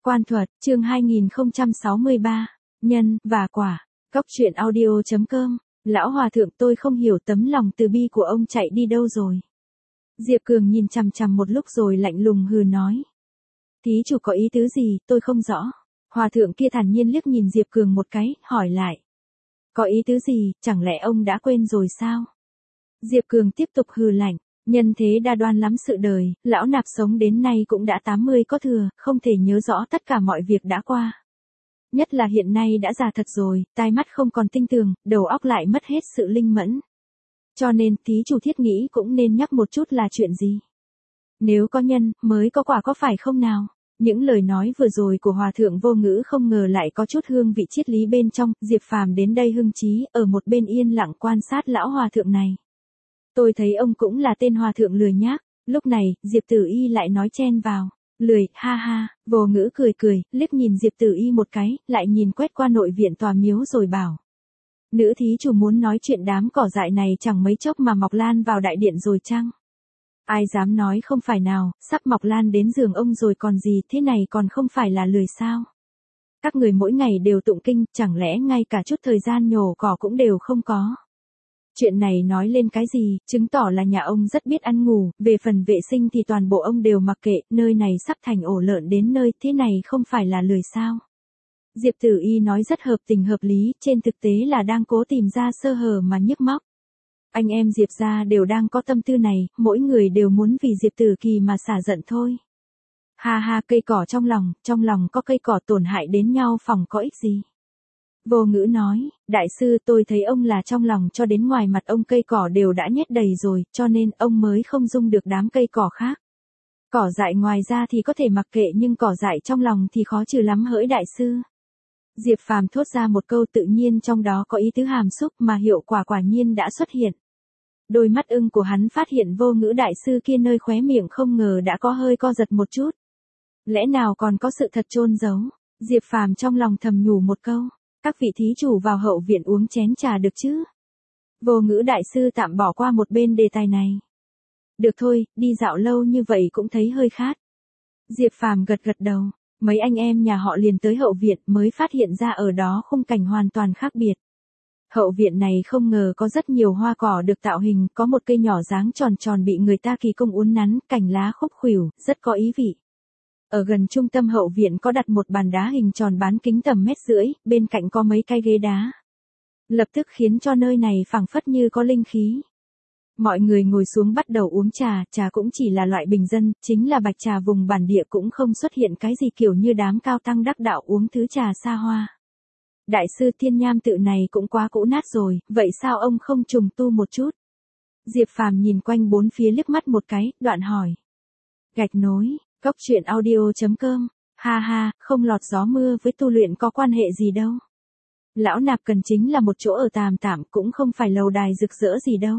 Quan thuật, chương 2063, nhân, và quả. Cóc truyện audio.com. Lão hòa thượng, tôi không hiểu tấm lòng từ bi của ông chạy đi đâu rồi. Diệp Cường nhìn chằm chằm một lúc rồi lạnh lùng hừ nói. Thí chủ có ý tứ gì, tôi không rõ. Hòa thượng kia thản nhiên liếc nhìn Diệp Cường một cái, hỏi lại. Có ý tứ gì, chẳng lẽ ông đã quên rồi sao? Diệp Cường tiếp tục hừ lạnh. Nhân thế đa đoan lắm sự đời, lão nạp sống đến nay cũng đã 80 có thừa, không thể nhớ rõ tất cả mọi việc đã qua. Nhất là hiện nay đã già thật rồi, tai mắt không còn tinh tường, đầu óc lại mất hết sự linh mẫn. Cho nên thí chủ thiết nghĩ cũng nên nhắc một chút là chuyện gì. Nếu có nhân, mới có quả, có phải không nào? Những lời nói vừa rồi của Hòa thượng Vô Ngữ không ngờ lại có chút hương vị triết lý bên trong. Diệp Phàm đến đây hưng trí, ở một bên yên lặng quan sát lão hòa thượng này. Tôi thấy ông cũng là tên hòa thượng lười nhác. Lúc này, Diệp Tử Y lại nói chen vào. Lười, ha ha. Vô Ngữ cười cười, liếc nhìn Diệp Tử Y một cái, lại nhìn quét qua nội viện tòa miếu rồi bảo. Nữ thí chủ muốn nói chuyện đám cỏ dại này chẳng mấy chốc mà mọc lan vào đại điện rồi chăng? Ai dám nói không phải nào, sắp mọc lan đến giường ông rồi còn gì, thế này còn không phải là lười sao? Các người mỗi ngày đều tụng kinh, chẳng lẽ ngay cả chút thời gian nhổ cỏ cũng đều không có? Chuyện này nói lên cái gì, chứng tỏ là nhà ông rất biết ăn ngủ, về phần vệ sinh thì toàn bộ ông đều mặc kệ, nơi này sắp thành ổ lợn đến nơi, thế này không phải là lười sao? Diệp Tử Y nói rất hợp tình hợp lý, trên thực tế là đang cố tìm ra sơ hở mà nhức móc. Anh em Diệp gia đều đang có tâm tư này, mỗi người đều muốn vì Diệp Tử Kỳ mà xả giận thôi. Ha ha, cây cỏ trong lòng có cây cỏ, tổn hại đến nhau phòng có ích gì. Vô Ngữ nói, đại sư, tôi thấy ông là trong lòng cho đến ngoài mặt ông cây cỏ đều đã nhét đầy rồi, cho nên ông mới không dung được đám cây cỏ khác. Cỏ dại ngoài ra thì có thể mặc kệ, nhưng cỏ dại trong lòng thì khó trừ lắm hỡi đại sư. Diệp Phàm thốt ra một câu tự nhiên trong đó có ý tứ hàm xúc mà hiệu quả quả nhiên đã xuất hiện. Đôi mắt ưng của hắn phát hiện Vô Ngữ đại sư kia nơi khóe miệng không ngờ đã có hơi co giật một chút. Lẽ nào còn có sự thật chôn giấu? Diệp Phàm trong lòng thầm nhủ một câu. Các vị thí chủ vào hậu viện uống chén trà được chứ? Vô Ngữ đại sư tạm bỏ qua một bên đề tài này. Được thôi, đi dạo lâu như vậy cũng thấy hơi khát. Diệp Phàm gật gật đầu. Mấy anh em nhà họ liền tới hậu viện mới phát hiện ra ở đó khung cảnh hoàn toàn khác biệt. Hậu viện này không ngờ có rất nhiều hoa cỏ được tạo hình, có một cây nhỏ dáng tròn tròn bị người ta kỳ công uốn nắn, cành lá khúc khuỷu, rất có ý vị. Ở gần trung tâm hậu viện có đặt một bàn đá hình tròn bán kính tầm 1,5 mét, bên cạnh có mấy cái ghế đá. Lập tức khiến cho nơi này phảng phất như có linh khí. Mọi người ngồi xuống bắt đầu uống trà, trà cũng chỉ là loại bình dân, chính là bạch trà vùng bản địa, cũng không xuất hiện cái gì kiểu như đám cao tăng đắc đạo uống thứ trà xa hoa. Đại sư, Thiên Nham tự này cũng quá cũ nát rồi, vậy sao ông không trùng tu một chút? Diệp Phàm nhìn quanh bốn phía liếc mắt một cái, đoạn hỏi. Gạch nối, cóc truyện audio.com, ha ha, không lọt gió mưa với tu luyện có quan hệ gì đâu. Lão nạp cần chính là một chỗ ở tạm tạm, cũng không phải lầu đài rực rỡ gì đâu.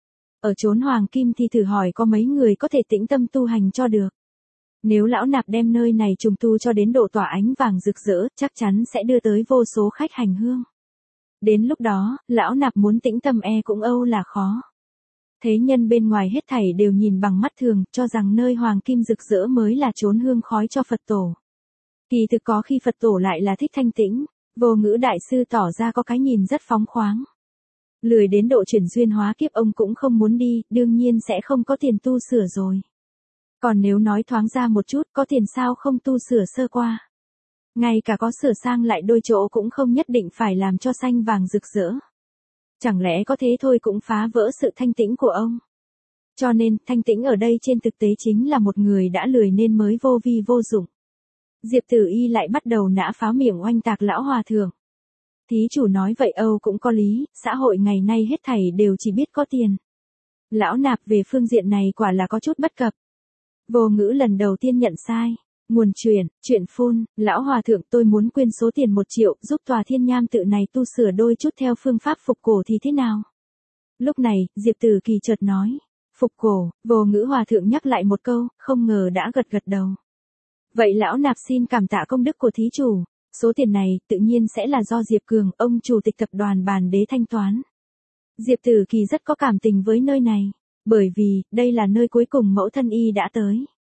Ở chốn hoàng kim thì thử hỏi có mấy người có thể tĩnh tâm tu hành cho được. Nếu lão nạp đem nơi này trùng tu cho đến độ tỏa ánh vàng rực rỡ, chắc chắn sẽ đưa tới vô số khách hành hương. Đến lúc đó, lão nạp muốn tĩnh tâm cũng âu là khó. Thế nhân bên ngoài hết thảy đều nhìn bằng mắt thường, cho rằng nơi hoàng kim rực rỡ mới là chốn hương khói cho Phật tổ. Kỳ thực có khi Phật tổ lại là thích thanh tĩnh. Vô Ngữ đại sư tỏ ra có cái nhìn rất phóng khoáng. Lười đến độ chuyển duyên hóa kiếp ông cũng không muốn đi, đương nhiên sẽ không có tiền tu sửa rồi. Còn nếu nói thoáng ra một chút, có tiền sao không tu sửa sơ qua. Ngay cả có sửa sang lại đôi chỗ cũng không nhất định phải làm cho xanh vàng rực rỡ. Chẳng lẽ có thế thôi cũng phá vỡ sự thanh tĩnh của ông. Cho nên, thanh tĩnh ở đây trên thực tế chính là một người đã lười nên mới vô vi vô dụng. Diệp Tử Y lại bắt đầu nã pháo miệng oanh tạc lão hòa thượng. Thí chủ nói vậy Âu cũng có lý, xã hội ngày nay hết thảy đều chỉ biết có tiền. Lão nạp về phương diện này quả là có chút bất cập. Vô Ngữ lần đầu tiên nhận sai. Nguồn chuyện phun, lão hòa thượng, tôi muốn quyên số tiền 1 triệu, giúp tòa Thiên Nham tự này tu sửa đôi chút theo phương pháp phục cổ thì thế nào? Lúc này, Diệp Tử Kỳ chợt nói. Phục cổ, Vô Ngữ hòa thượng nhắc lại một câu, không ngờ đã gật gật đầu. Vậy lão nạp xin cảm tạ công đức của thí chủ. Số tiền này, tự nhiên sẽ là do Diệp Cường, ông chủ tịch tập đoàn Bàn Đế thanh toán. Diệp Tử Kỳ rất có cảm tình với nơi này. Bởi vì, đây là nơi cuối cùng mẫu thân y đã tới.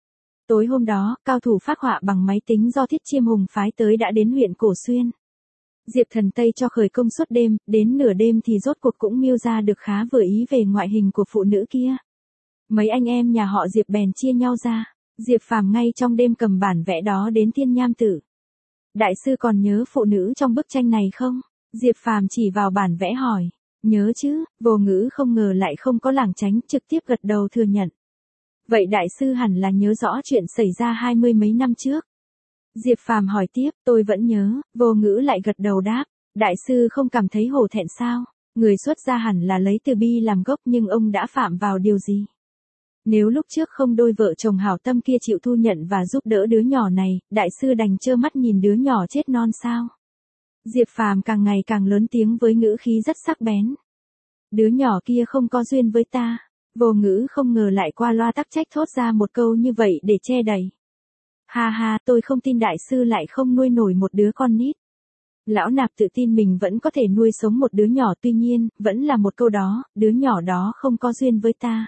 Tối hôm đó, cao thủ phác họa bằng máy tính do Thiết Chiêm Hùng phái tới đã đến huyện Cổ Xuyên. Diệp Thần Tây cho khởi công suốt đêm, đến nửa đêm thì rốt cuộc cũng miêu ra được khá vừa ý về ngoại hình của phụ nữ kia. Mấy anh em nhà họ Diệp bèn chia nhau ra. Diệp Phàm ngay trong đêm cầm bản vẽ đó đến Thiên Nham Tử. Đại sư còn nhớ phụ nữ trong bức tranh này không? Diệp Phàm chỉ vào bản vẽ hỏi. Nhớ chứ, Vô Ngữ không ngờ lại không có lảng tránh, trực tiếp gật đầu thừa nhận. Vậy đại sư hẳn là nhớ rõ chuyện xảy ra 20 mấy năm trước. Diệp Phàm hỏi tiếp, tôi vẫn nhớ. Vô Ngữ lại gật đầu đáp. Đại sư không cảm thấy hổ thẹn sao? Người xuất gia hẳn là lấy từ bi làm gốc, nhưng ông đã phạm vào điều gì? Nếu lúc trước không đôi vợ chồng hảo tâm kia chịu thu nhận và giúp đỡ đứa nhỏ này, đại sư đành trơ mắt nhìn đứa nhỏ chết non sao? Diệp Phàm càng ngày càng lớn tiếng với ngữ khí rất sắc bén. Đứa nhỏ kia không có duyên với ta. Vô Ngữ không ngờ lại qua loa tắc trách thốt ra một câu như vậy để che đậy. Ha ha, tôi không tin đại sư lại không nuôi nổi một đứa con nít. Lão Nạp tự tin mình vẫn có thể nuôi sống một đứa nhỏ, tuy nhiên, vẫn là một câu đó, đứa nhỏ đó không có duyên với ta.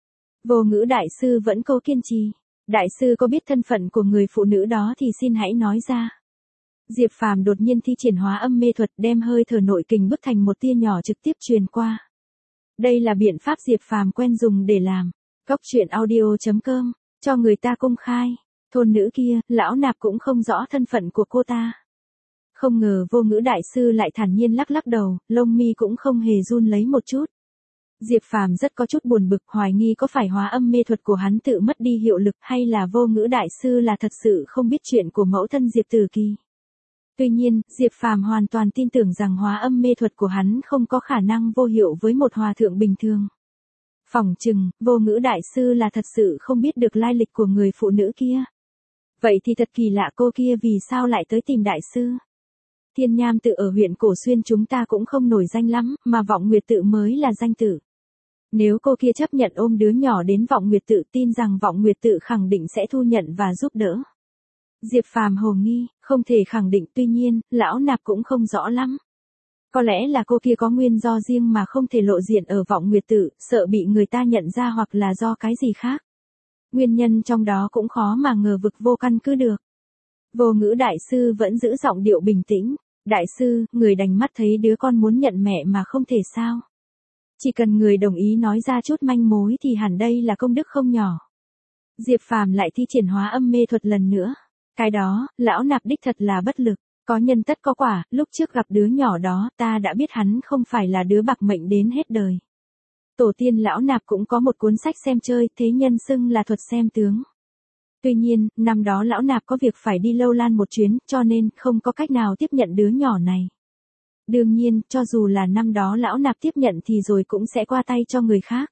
Vô Ngữ đại sư vẫn cố kiên trì. Đại sư có biết thân phận của người phụ nữ đó thì xin hãy nói ra. Diệp Phàm đột nhiên thi triển hóa âm mê thuật, đem hơi thở nội kình bức thành một tia nhỏ trực tiếp truyền qua. Đây là biện pháp Diệp Phàm quen dùng để làm. Coctruyện.audio.com, cho người ta công khai. Thôn nữ kia, Lão Nạp cũng không rõ thân phận của cô ta. Không ngờ Vô Ngữ đại sư lại thản nhiên lắc lắc đầu, lông mi cũng không hề run lấy một chút. Diệp Phàm rất có chút buồn bực, hoài nghi có phải hóa âm mê thuật của hắn tự mất đi hiệu lực hay là Vô Ngữ đại sư là thật sự không biết chuyện của mẫu thân Diệp Tử Kỳ. Tuy nhiên, Diệp Phàm hoàn toàn tin tưởng rằng hóa âm mê thuật của hắn không có khả năng vô hiệu với một hòa thượng bình thường. Phỏng chừng, Vô Ngữ đại sư là thật sự không biết được lai lịch của người phụ nữ kia. Vậy thì thật kỳ lạ, cô kia vì sao lại tới tìm đại sư? Thiên Nham Tự ở huyện Cổ Xuyên chúng ta cũng không nổi danh lắm, mà Vọng Nguyệt Tự mới là danh tử. Nếu cô kia chấp nhận ôm đứa nhỏ đến Vọng Nguyệt Tự, tin rằng Vọng Nguyệt Tự khẳng định sẽ thu nhận và giúp đỡ. Diệp Phàm hồ nghi, không thể khẳng định, tuy nhiên, Lão Nạp cũng không rõ lắm. Có lẽ là cô kia có nguyên do riêng mà không thể lộ diện ở Vọng Nguyệt Tự, sợ bị người ta nhận ra hoặc là do cái gì khác. Nguyên nhân trong đó cũng khó mà ngờ vực vô căn cứ được. Vô Ngữ đại sư vẫn giữ giọng điệu bình tĩnh. Đại sư, người đành mắt thấy đứa con muốn nhận mẹ mà không thể sao? Chỉ cần người đồng ý nói ra chút manh mối thì hẳn đây là công đức không nhỏ. Diệp Phàm lại thi triển hóa âm mê thuật lần nữa. Cái đó, Lão Nạp đích thật là bất lực. Có nhân tất có quả, lúc trước gặp đứa nhỏ đó ta đã biết hắn không phải là đứa bạc mệnh đến hết đời. Tổ tiên Lão Nạp cũng có một cuốn sách xem chơi, thế nhân xưng là thuật xem tướng. Tuy nhiên, năm đó Lão Nạp có việc phải đi Lâu Lan một chuyến, cho nên không có cách nào tiếp nhận đứa nhỏ này. Đương nhiên, cho dù là năm đó Lão Nạp tiếp nhận thì rồi cũng sẽ qua tay cho người khác.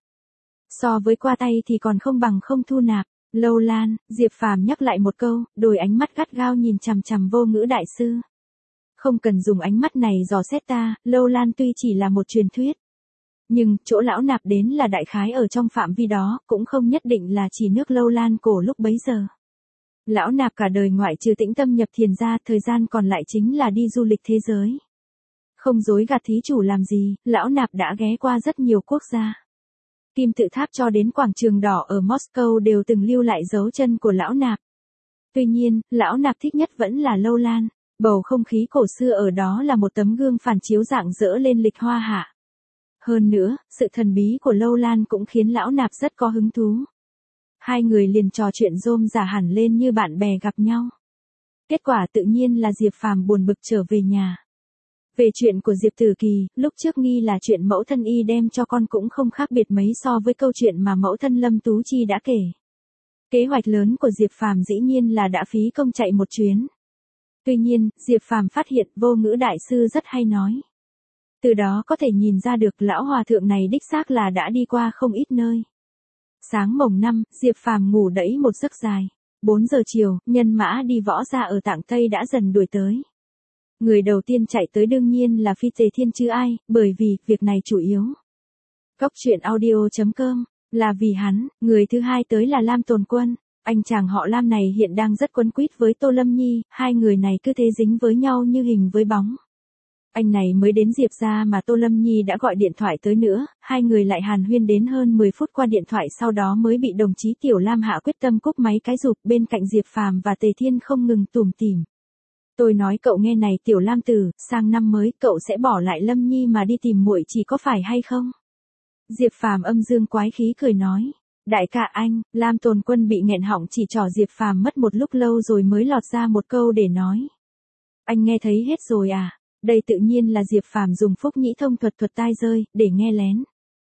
So với qua tay thì còn không bằng không thu nạp. Lâu Lan, Diệp Phàm nhắc lại một câu, đôi ánh mắt gắt gao nhìn chằm chằm Vô Ngữ đại sư. Không cần dùng ánh mắt này dò xét ta, Lâu Lan tuy chỉ là một truyền thuyết. Nhưng, chỗ Lão Nạp đến là đại khái ở trong phạm vi đó, cũng không nhất định là chỉ nước Lâu Lan cổ lúc bấy giờ. Lão Nạp cả đời ngoại trừ tĩnh tâm nhập thiền ra, thời gian còn lại chính là đi du lịch thế giới. Không dối gạt thí chủ làm gì, Lão Nạp đã ghé qua rất nhiều quốc gia. Kim Tự Tháp cho đến quảng trường đỏ ở Moscow đều từng lưu lại dấu chân của Lão Nạp. Tuy nhiên, Lão Nạp thích nhất vẫn là Lâu Lan. Bầu không khí cổ xưa ở đó là một tấm gương phản chiếu rạng rỡ lên lịch hoa hạ. Hơn nữa, sự thần bí của Lâu Lan cũng khiến Lão Nạp rất có hứng thú. Hai người liền trò chuyện rôm rả hẳn lên như bạn bè gặp nhau. Kết quả tự nhiên là Diệp Phàm buồn bực trở về nhà. Về chuyện của Diệp Tử Kỳ, lúc trước nghi là chuyện mẫu thân y đem cho con cũng không khác biệt mấy so với câu chuyện mà mẫu thân Lâm Tú Chi đã kể. Kế hoạch lớn của Diệp Phàm dĩ nhiên là đã phí công chạy một chuyến. Tuy nhiên, Diệp Phàm phát hiện Vô Ngữ đại sư rất hay nói. Từ đó có thể nhìn ra được lão hòa thượng này đích xác là đã đi qua không ít nơi. Sáng mồng 5, Diệp Phàm ngủ đẫy một giấc dài. 4 giờ chiều, nhân mã đi võ ra ở Tạng Tây đã dần đuổi tới. Người đầu tiên chạy tới đương nhiên là Phi Tề Thiên chứ ai, bởi vì, việc này chủ yếu. Coctruyện.audio.com, là vì hắn, người thứ hai tới là Lam Tồn Quân. Anh chàng họ Lam này hiện đang rất quấn quýt với Tô Lâm Nhi, hai người này cứ thế dính với nhau như hình với bóng. Anh này mới đến Diệp ra mà Tô Lâm Nhi đã gọi điện thoại tới nữa, hai người lại hàn huyên đến hơn 10 phút qua điện thoại, sau đó mới bị đồng chí Tiểu Lam hạ quyết tâm cúp máy cái rụp. Bên cạnh Diệp Phàm và Tề Thiên không ngừng tủm tỉm. Tôi nói cậu nghe này Tiểu Lam tử, sang năm mới cậu sẽ bỏ lại Lâm Nhi mà đi tìm muội chỉ có phải hay không? Diệp Phàm âm dương quái khí cười nói. Đại ca anh, Lam Tồn Quân bị nghẹn họng chỉ trỏ Diệp Phàm mất một lúc lâu rồi mới lọt ra một câu để nói. Anh nghe thấy hết rồi à? Đây tự nhiên là Diệp Phàm dùng phúc nhĩ thông thuật tai rơi, để nghe lén.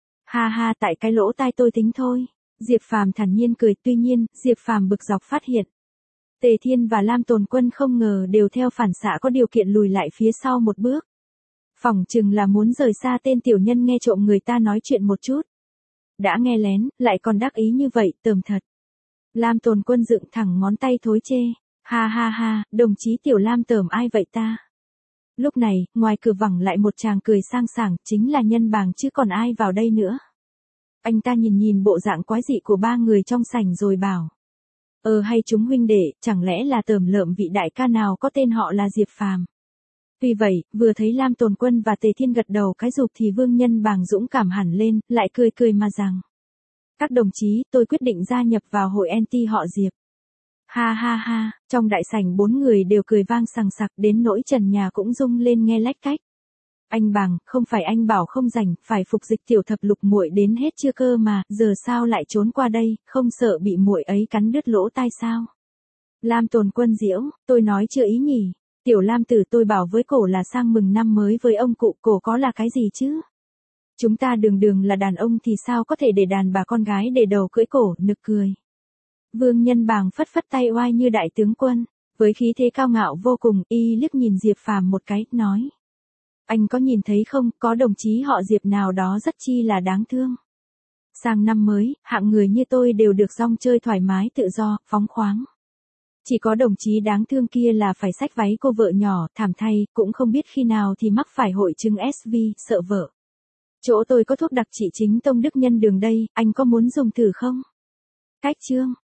Ha ha, tại cái lỗ tai tôi tính thôi. Diệp Phàm thản nhiên cười, tuy nhiên, Diệp Phàm bực dọc phát hiện. Tề Thiên và Lam Tồn Quân không ngờ đều theo phản xạ có điều kiện lùi lại phía sau một bước. Phỏng chừng là muốn rời xa tên tiểu nhân nghe trộm người ta nói chuyện một chút. Đã nghe lén, lại còn đắc ý như vậy, tởm thật. Lam Tồn Quân dựng thẳng ngón tay thối chê. Ha ha ha, đồng chí Tiểu Lam tởm ai vậy ta? Lúc này, ngoài cửa vẳng lại một chàng cười sang sảng, chính là Nhân Bàng chứ còn ai vào đây nữa. Anh ta nhìn nhìn bộ dạng quái dị của ba người trong sảnh rồi bảo. Hay chúng huynh đệ, chẳng lẽ là tởm lợm vị đại ca nào có tên họ là Diệp Phàm. Tuy vậy, vừa thấy Lam Tồn Quân và Tề Thiên gật đầu cái rụp thì Vương Nhân Bàng dũng cảm hẳn lên, lại cười cười mà rằng. Các đồng chí, tôi quyết định gia nhập vào hội anti họ Diệp. Ha ha ha, trong đại sảnh bốn người đều cười vang sằng sặc, đến nỗi trần nhà cũng rung lên nghe lách cách. Anh Bàng, không phải anh bảo không rảnh, phải phục dịch tiểu thập lục muội đến hết chưa cơ mà, giờ sao lại trốn qua đây, không sợ bị muội ấy cắn đứt lỗ tai sao? Lam Tồn Quân giễu, tôi nói chưa ý nhỉ, Tiểu Lam tử tôi bảo với cổ là sang mừng năm mới với ông cụ, cổ có là cái gì chứ? Chúng ta đường là đàn ông thì sao có thể để đàn bà con gái để đầu cưỡi cổ, nực cười. Vương Nhân Bàng phất phất tay oai như đại tướng quân, với khí thế cao ngạo vô cùng, y liếc nhìn Diệp Phàm một cái, nói. Anh có nhìn thấy không, có đồng chí họ Diệp nào đó rất chi là đáng thương. Sang năm mới, hạng người như tôi đều được rong chơi thoải mái tự do, phóng khoáng. Chỉ có đồng chí đáng thương kia là phải xách váy cô vợ nhỏ, thảm thay, cũng không biết khi nào thì mắc phải hội chứng SV, sợ vợ. Chỗ tôi có thuốc đặc trị chính tông đức nhân đường đây, anh có muốn dùng thử không? Cách chương.